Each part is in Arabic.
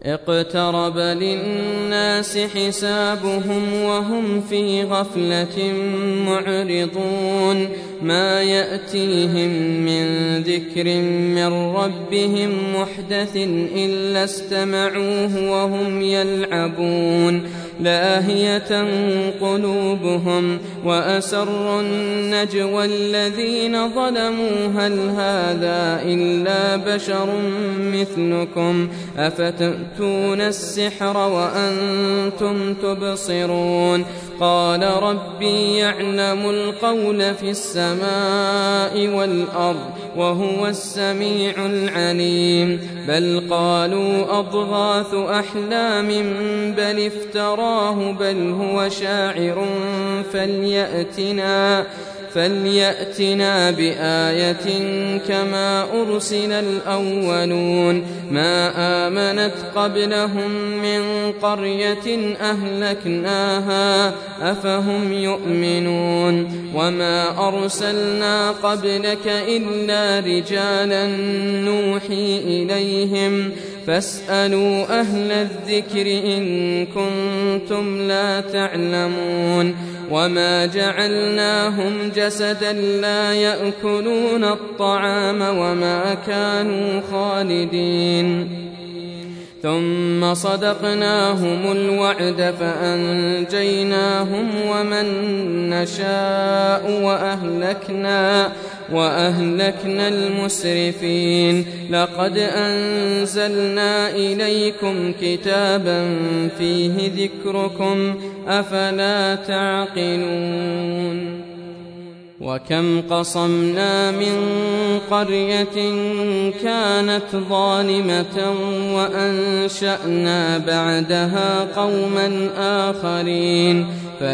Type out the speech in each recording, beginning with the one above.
اقترب للناس حسابهم وهم في غفلة معرضون ما يأتيهم من ذكر من ربهم محدث إلا استمعوه وهم يلعبون لاهية قلوبهم وأسروا النجوى الذين ظلموا هل هذا إلا بشر مثلكم أفتأتون السحر وأنتم تبصرون قال ربي يعلم القول في السماء والأرض وهو السميع العليم بل قالوا أضغاث أحلام بل افتراه بل هو شاعر فليأتنا بآية كما أرسل الأولون ما آمنت قبلهم من قرية أهلكناها أفهم يؤمنون وما أرسلنا قبلك إلا رجالا نوحي إليهم فاسألوا أهل الذكر إن كنتم لا تعلمون وما جعلناهم جسدا لا يأكلون الطعام وما كانوا خالدين ثم صدقناهم الوعد فأنجيناهم ومن نشاء وأهلكنا المسرفين لقد أنزلنا إليكم كتابا فيه ذكركم أفلا تعقلون وكم قصمنا من قرية كانت ظالمة وأنشأنا بعدها قوما آخرين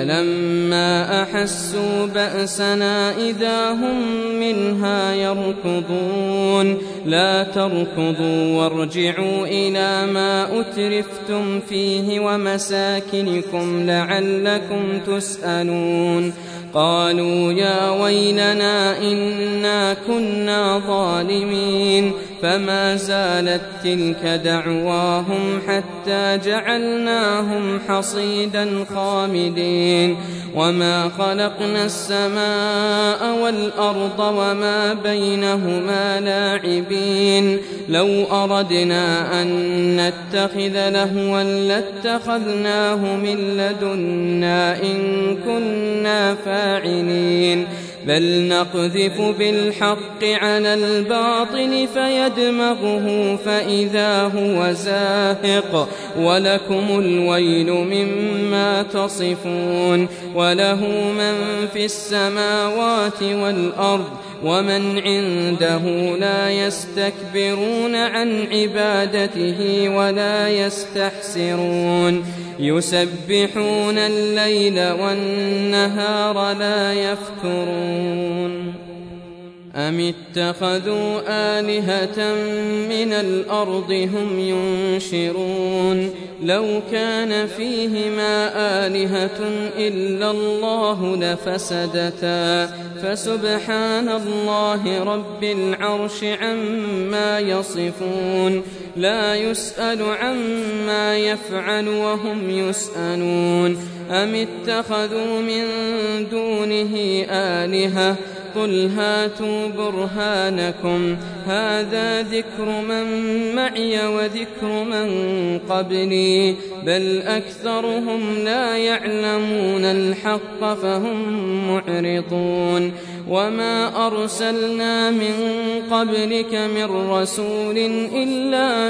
فلما أحسوا بأسنا إذا هم منها يركضون لا تركضوا وارجعوا إلى ما أترفتم فيه ومساكنكم لعلكم تسألون قالوا يا ويلنا إنا كنا ظالمين فما زالت تلك دعواهم حتى جعلناهم حصيدا خامدين وما خلقنا السماء والأرض وما بينهما لاعبين لو أردنا أن نتخذ لهوا لاتخذناه من لدنا إن كنا فاعلين بل نقذف بالحق على الباطل فيدمغه فإذا هو زاهق ولكم الويل مما تصفون وله من في السماوات والأرض ومن عنده لا يستكبرون عن عبادته ولا يستحسرون يسبحون الليل والنهار لا يفترون أم اتخذوا آلهة من الأرض هم ينشرون لو كان فيهما آلهة إلا الله لفسدتا فسبحان الله رب العرش عما يصفون لا يسأل عما يفعل وهم يسألون أم اتخذوا من دونه آلهة قل هاتوا برهانكم هذا ذكر من معي وذكر من قبلي بل أكثرهم لا يعلمون الحق فهم معرضون وما أرسلنا من قبلك من رسول إلا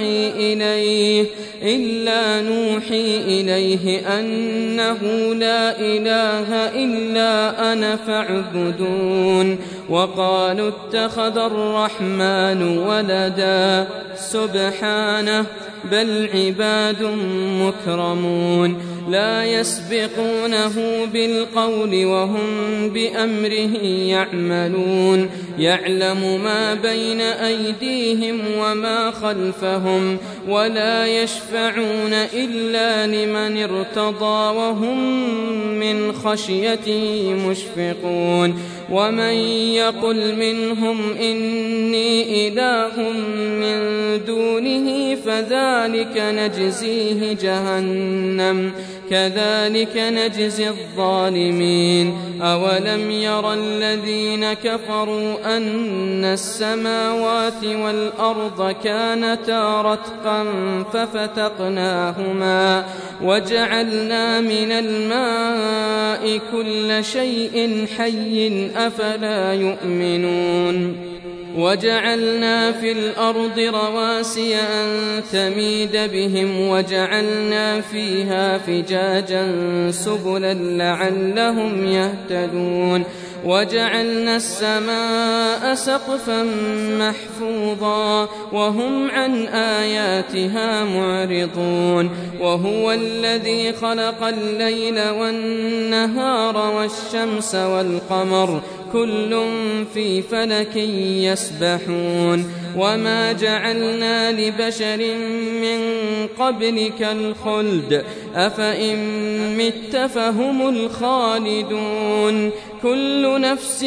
نوحي إليه أنه لا إله إلا أنا فاعبدون وقالوا اتخذ الرحمن ولدا سبحانه بل عباد مكرمون لا يسبقونه بالقول وهم بأمره يعملون يعلم ما بين أيديهم وما خلفهم ولا يشفعون إلا لمن ارتضى وهم من خشيته مشفقون ومن يقل منهم إني إله من دونه فذلك نجزيه جهنم كذلك نجزي الظالمين أولم ير الذين كفروا أن السماوات والأرض كانتا رتقا ففتقناهما وجعلنا من الماء كل شيء حي أفلا يؤمنون وجعلنا في الأرض رواسي أن تميد بهم وجعلنا فيها فجاجا سبلا لعلهم يهتدون وجعلنا السماء سقفا محفوظا وهم عن آياتها معرضون وهو الذي خلق الليل والنهار والشمس والقمر كل في فلك يسبحون وما جعلنا لبشر من قبلك الخلد أفإن مت فهم الخالدون كل نفس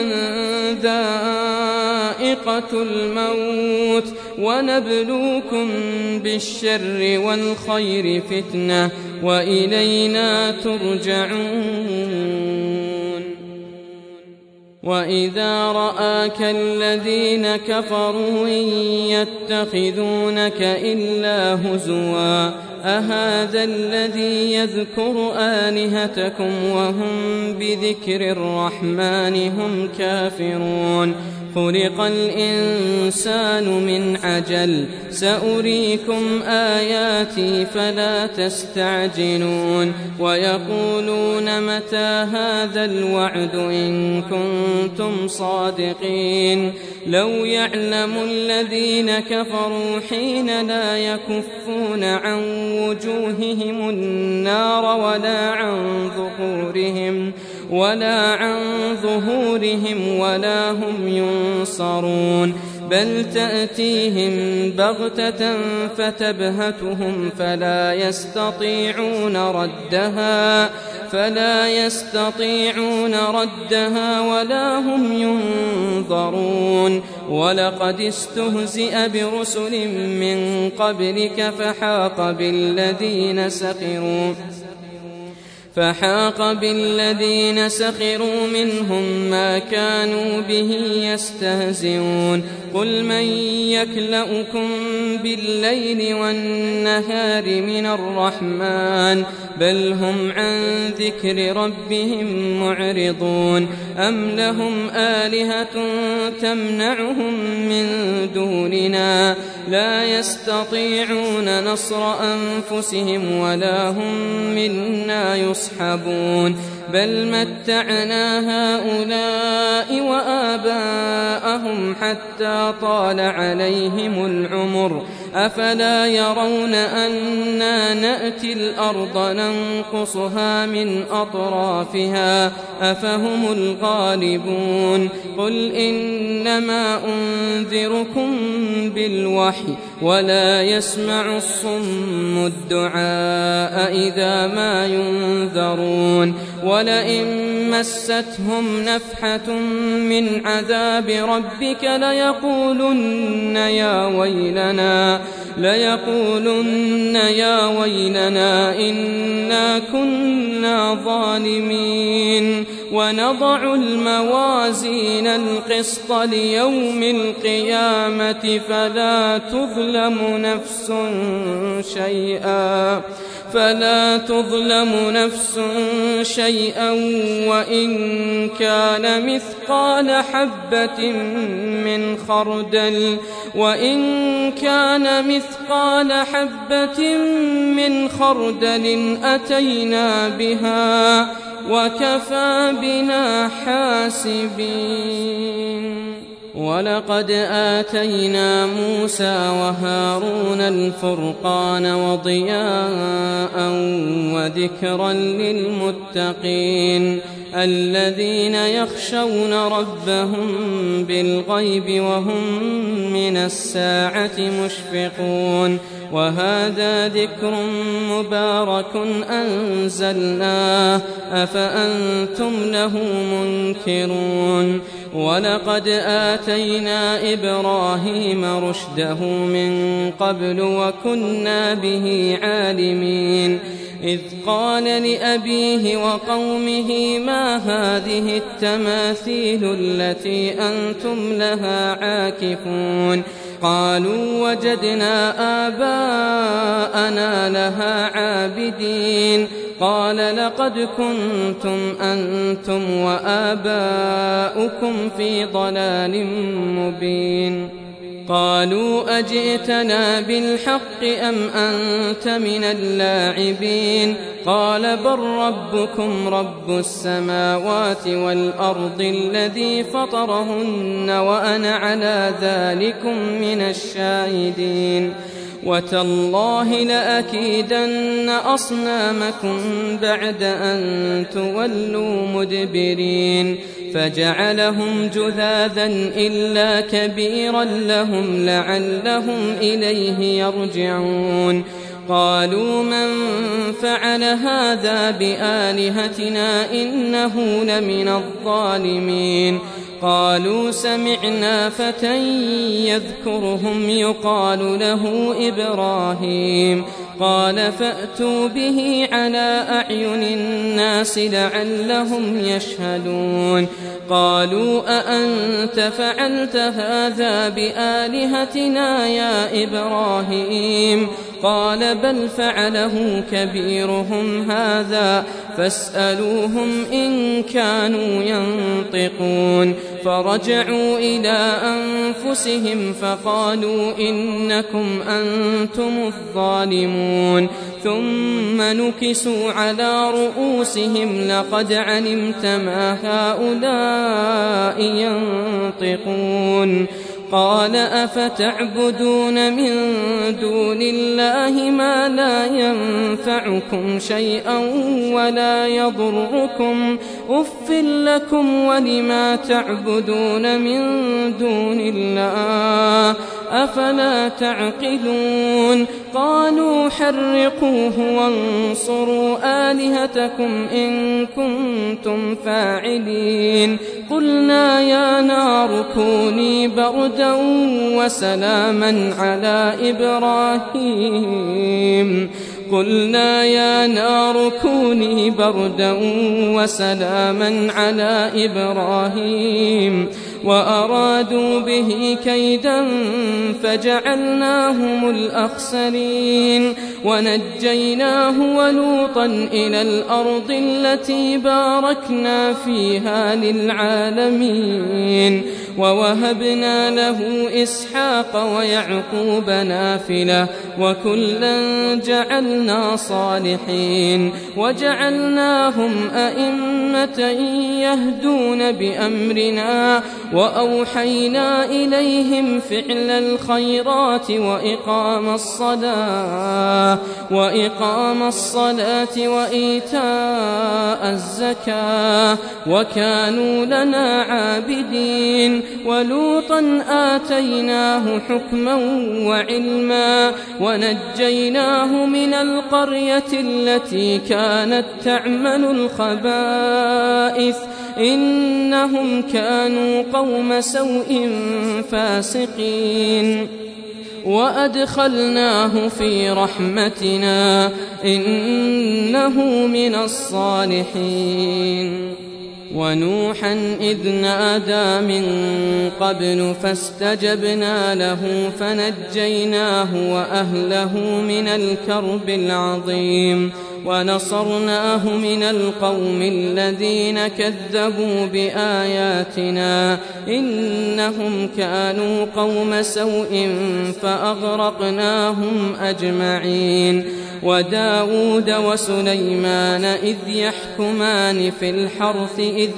ذائقة الموت ونبلوكم بالشر والخير فتنة وإلينا ترجعون وإذا رآك الذين كفروا يتخذونك إلا هزوا أهذا الذي يذكر آلهتكم وهم بذكر الرحمن هم كافرون خلق الإنسان من عجل سأريكم آياتي فلا تستعجلون ويقولون متى هذا الوعد إن كنتم صادقين لو يعلم الذين كفروا حين لا يكفون عن وجوههم النار ولا عن ظهورهم ولا هم ينصرون بل تأتيهم بغتة فتبهتهم فلا يستطيعون ردها ولا هم ينظرون ولقد استهزئ برسل من قبلك فحاق بالذين سخروا منهم ما كانوا به يستهزئون قل من يكلؤكم بالليل والنهار من الرحمن بل هم عن ذكر ربهم معرضون أم لهم آلهة تمنعهم من دوننا لا يستطيعون نصر أنفسهم ولا هم منا يصحبون بل متعنا هؤلاء وآباءهم حتى طال عليهم العمر أفلا يرون أنا نأتي الأرض ننقصها من أطرافها أفهم الغالبون قل إنما أنذركم بالوحي ولا يسمع الصم الدعاء إذا ما ينذرون ولئن مستهم نفحة من عذاب ربك ليقولن يا ويلنا إنا كنا ظالمين ونضع الموازين القسط ليوم القيامة فلا تظلم نفس شيئا وإن كان مثقال حبة من خردل أتينا بها وكفى بنا حاسبين ولقد آتينا موسى وهارون الفرقان وضياء وذكرا للمتقين الذين يخشون ربهم بالغيب وهم من الساعة مشفقون وهذا ذكر مبارك أنزلناه أفأنتم له منكرون ولقد آتينا إبراهيم رشده من قبل وكنا به عالمين إذ قال لأبيه وقومه ما هذه التماثيل التي أنتم لها عاكفون قالوا وجدنا آباءنا لها عابدين قال لقد كنتم أنتم وآباؤكم في ضلال مبين قالوا أجئتنا بالحق أم أنت من اللاعبين قال بل ربكم رب السماوات والأرض الذي فطرهن وأنا على ذلكم من الشاهدين وتالله لأكيدن أصنامكم بعد أن تولوا مدبرين فجعلهم جذاذا إلا كبيرا لهم لعلهم إليه يرجعون قالوا من فعل هذا بآلهتنا إنه لمن الظالمين قالوا سمعنا فتى يذكرهم يقال له إبراهيم قال فأتوا به على أعين الناس لعلهم يشهدون قالوا أأنت فعلت هذا بآلهتنا يا إبراهيم قال بل فعله كبيرهم هذا فاسألوهم إن كانوا ينطقون فرجعوا إلى أنفسهم فقالوا إنكم أنتم الظالمون ثم نكسوا على رؤوسهم لقد علمت ما هؤلاء ينطقون قال أفتعبدون من دون الله ما لا ينفعكم شيئا ولا يضركم أف لكم ولما تعبدون من دون الله أفلا تعقلون قالوا حرقوه وانصروا آلهتكم إن كنتم فاعلين قلنا يا نار كوني بردا وسلاما على إبراهيم قلنا يا نار كوني بردا وسلاما على إبراهيم وأرادوا به كيدا فجعلناهم الأخسرين ونجيناه ولوطا إلى الأرض التي باركنا فيها للعالمين ووهبنا له إسحاق ويعقوب نافلة وكلا جعلنا صالحين وجعلناهم أئمة يهدون بأمرنا وأوحينا إليهم فعل الخيرات وإقام الصلاة وإيتاء الزكاة وكانوا لنا عابدين ولوطا آتيناه حكما وعلما ونجيناه من القرية التي كانت تعمل الخبائث إنهم كانوا قوم سوء فاسقين وأدخلناه في رحمتنا إنه من الصالحين ونوحا إذ نادى من قبل فاستجبنا له فنجيناه وأهله من الكرب العظيم ونصرناه من القوم الذين كذبوا بآياتنا إنهم كانوا قوم سوء فأغرقناهم أجمعين وداود وسليمان إذ يحكمان في الحرث إذ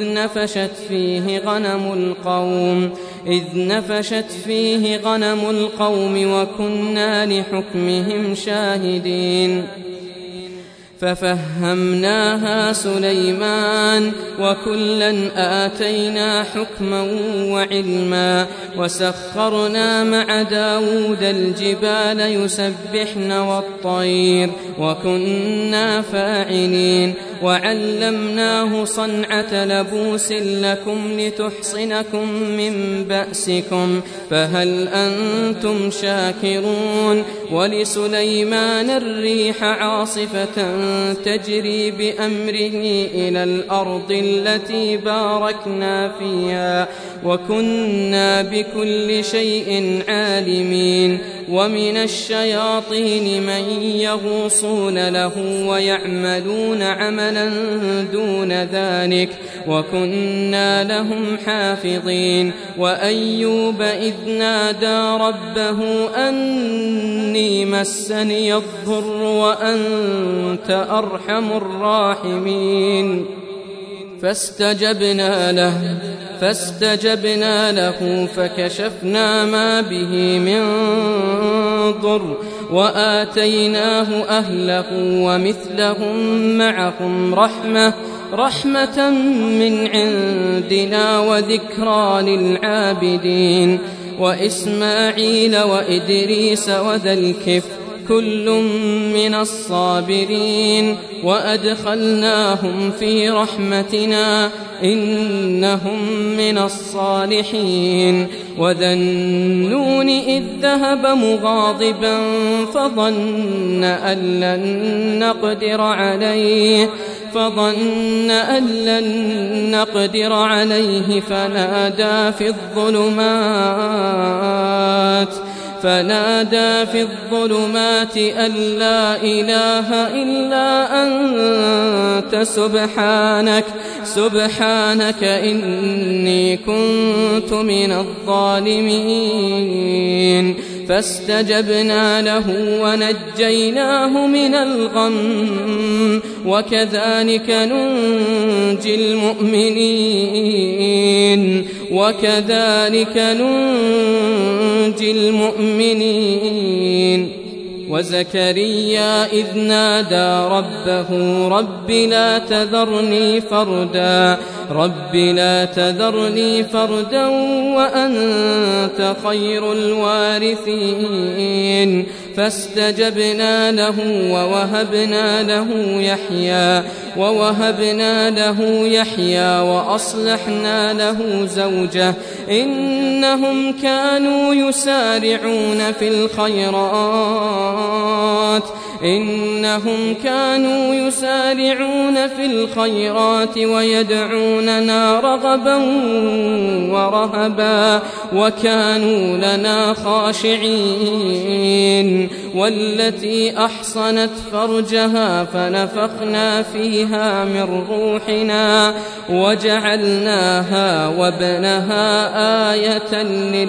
نفشت فيه غنم القوم وكنا لحكمهم شاهدين ففهمناها سليمان وكلا آتينا حكما وعلما وسخرنا مع داود الجبال يسبحن والطير وكنا فاعلين وعلمناه صنعة لبوس لكم لتحصنكم من بأسكم فهل أنتم شاكرون ولسليمان الريح عاصفة تجري بأمره إلى الأرض التي باركنا فيها وكنا بكل شيء عالمين ومن الشياطين من يغوصون له ويعملون عملا دون ذلك وكنا لهم حافظين وأيوب إذ نادى ربه أني مسني الضر وأنت أرحم الراحمين فاستجبنا له فكشفنا ما به من ضر وآتيناه أهله ومثلهم معهم رحمة من عندنا وذكرى للعابدين وإسماعيل وإدريس وذا الكفل كل من الصابرين وأدخلناهم في رحمتنا إنهم من الصالحين وذا النون إذ ذهب مغاضبا فظن أن لن نقدر عليه فنادى في الظلمات أن لا إله إلا أنت سبحانك إني كنت من الظالمين فاستجبنا له ونجيناه من الغم وكذلك ننجي المؤمنين وزكريا إذ نادى ربه رب لا تذرني فردا وأنت خير الوارثين فاستجبنا له ووهبنا له يحيى وأصلحنا له زوجه إنهم كانوا يسارعون في الخيرات ويدعوننا رغبا ورهبا وكانوا لنا خاشعين والتي أحصنت فرجها فنفخنا فيها من روحنا وجعلناها وابنها آية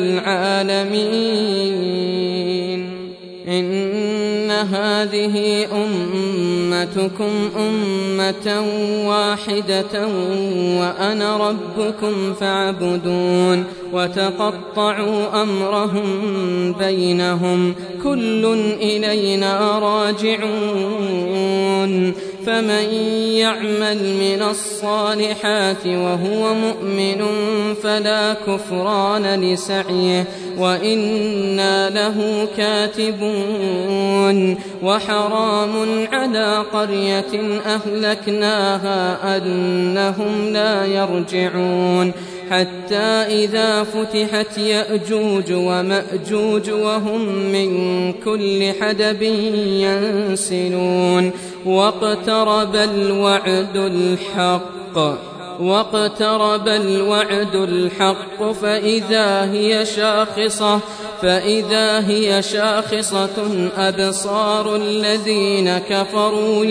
للعالمين إن هذه أمتكم أمة واحدة وأنا ربكم فاعبدون وتقطعوا أمرهم بينهم كل إلينا راجعون فمن يعمل من الصالحات وهو مؤمن فلا كفران لسعيه وإنا له كاتبون وحرام على قرية أهلكناها أنهم لا يرجعون حتى إذا فتحت يأجوج ومأجوج وهم من كل حدب ينسلون واقترب الوعد الحق فإذا هي شاخصة أبصار الذين كفروا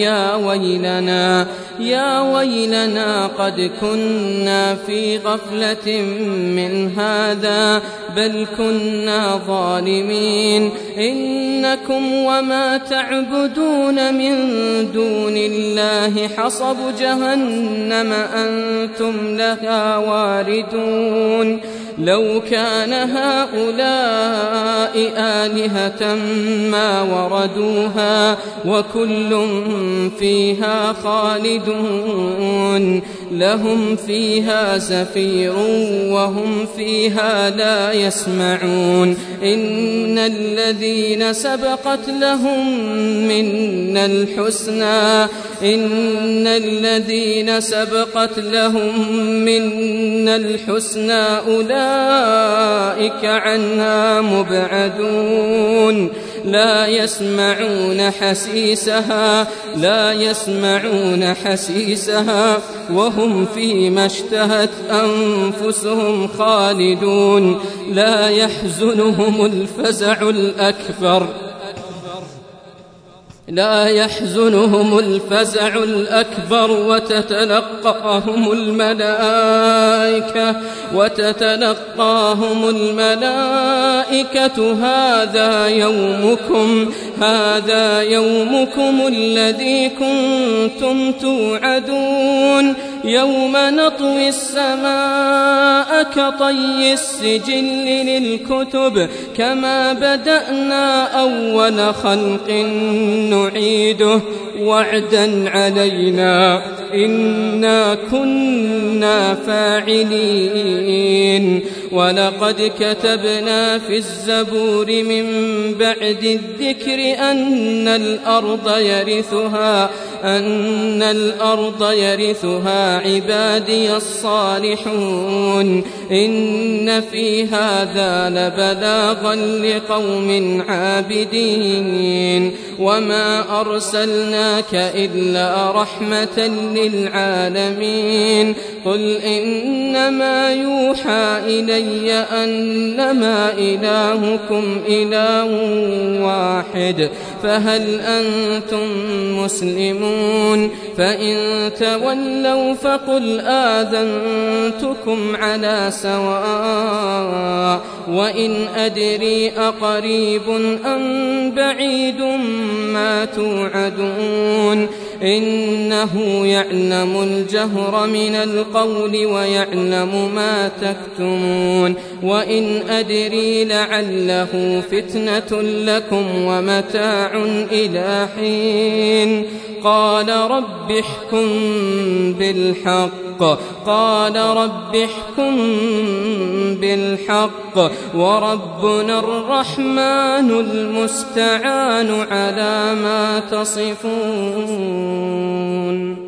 يا ويلنا قد كنا في غفلة من هذا بل كنا ظالمين إنكم وما تعبدون من دون الله حصب جهنم أنتم لها واردون لو كان هؤلاء آلهة ما وردوها وكل فيها خالدون لهم فيها زفير وهم فيها لا يسمعون إن الذين سبقت لهم منا الحسنى أولئك عنها مبعدون لا يسمعون حسيسها وهم فيما اشتهت أنفسهم خالدون لا يحزنهم الفزع الأكبر وتتلقاهم الملائكة هذا يومكم الذي كنتم توعدون يوم نطوي السماء كطي السجل للكتب كما بدأنا أول خلق نعيده وعدا علينا إنا كنا فاعلين ولقد كتبنا في الزبور من بعد الذكر أن الأرض يرثها عبادي الصالحون إن في هذا لبلاغا لقوم عابدين وما أرسلناك إلا رحمة للعالمين قل إنما يوحى إلي أنما إلهكم إله واحد فهل أنتم مسلمون فإن تولوا فقل آذنتكم على سواء وإن أدري أقريب أم بعيد ما توعدون إنه يعلم الجهر من القول ويعلم ما تكتمون وإن أدري لعله فتنة لكم ومتاع إلى حين قال رب احكم بالحق وربنا الرحمن المستعان على ما تصفون.